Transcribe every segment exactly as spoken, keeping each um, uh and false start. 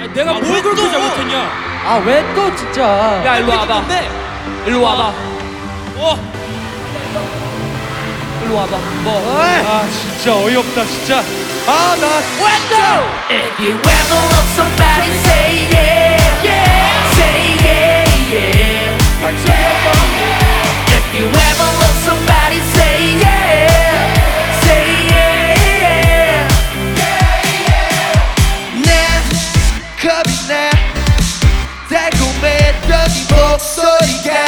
아니, 내가 뭘 왜 그렇게 또? 잘못했냐? 아 왜 또 진짜. 야 일로 와봐. 일로 와봐. 어. 일로 와봐. 뭐? 아 진짜 어이없다 진짜. 아 나 또? If you ever love somebody, say yeah, yeah, say yeah, yeah. If you ever love somebody, say yeah, say yeah, yeah. 내 겁이 나 달콤했던 이 목소리가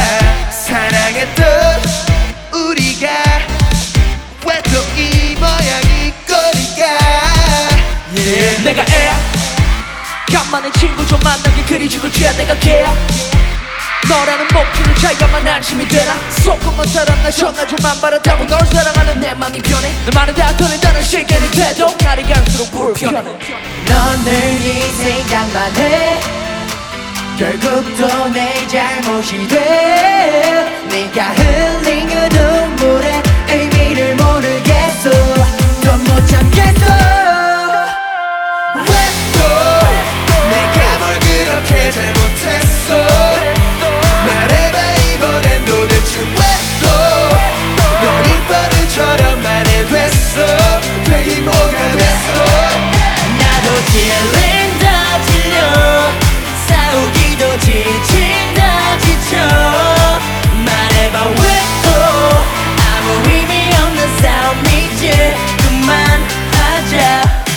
사랑했던 우리가 왜 또 이 모양이 꼴일까 yeah. 내가 애 간만에 친구 좀 만나게 그리주고 죄야 내가 걔 너라는 목표를 자유만 안심이 되나 속고만 살았나 전화 좀만 바라다고 널 사랑하는 내 맘이 변해 내 말은 다 들린다는 시간이 돼도 날이 갈수록 불편해 넌 늘 네 생각만 해 결국 또 내 잘못이 돼 네가 흘린 그 눈물에 의미를 모르겠어 넌 못 참겠어 내가 뭘 그렇게 잘못했어 말해봐 이번엔 도대체 왜 또 넌 이버릇처럼 말해됐어 되긴 뭐가 됐어 나도 질린다 질려 싸우기도 지친다 지쳐 말해봐 왜 또 아무 의미 없는 싸움이지 그만하자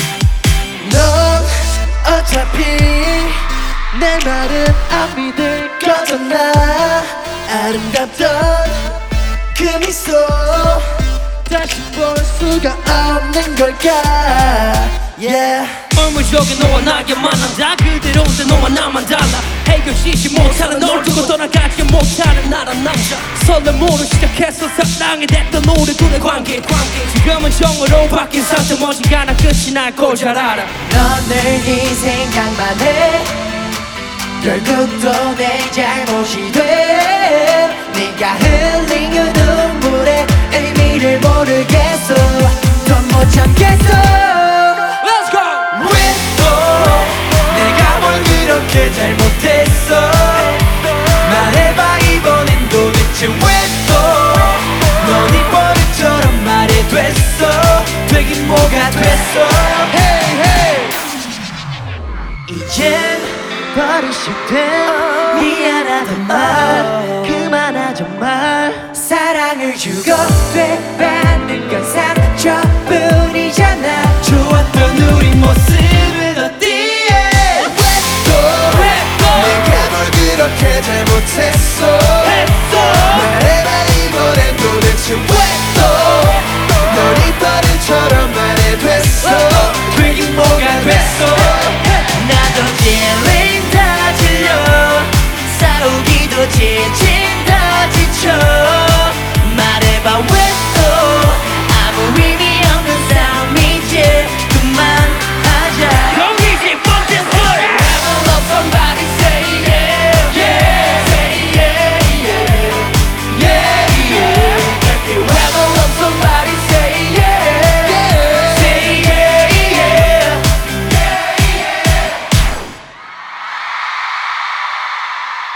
넌 어차피 내 말은 안 믿을 거잖아 아름답던 그 미소 다시 볼 수가 없는 걸까 yeah. 얼물 속에 너와 나게 만난다 그대로인데 너와 나만 달라 해결시지 못하는 널 두고 떠나가지 못하는 나란 남자 설렘으로 시작해서 사랑이 됐던 우리 둘의 관계, 관계. 지금은 정으로 바뀐 상태 머지않아 끝이 날 걸 잘 알아 넌 늘 네 생각만 해 결국 또 내 잘못이 돼 네가 흘린 그 눈물에 의미를 모르겠어 넌 못 참겠어 그렇게 잘못했어 말해봐 이번엔 도대체 왜 또 넌 이 버릇처럼 말해됐어 되긴 뭐가 됐어 hey, hey. 이젠 버릇이 된 미안하단 말 그만하자 말 사랑을 주고 되받는 건 상처뿐이잖아 좋았던 우리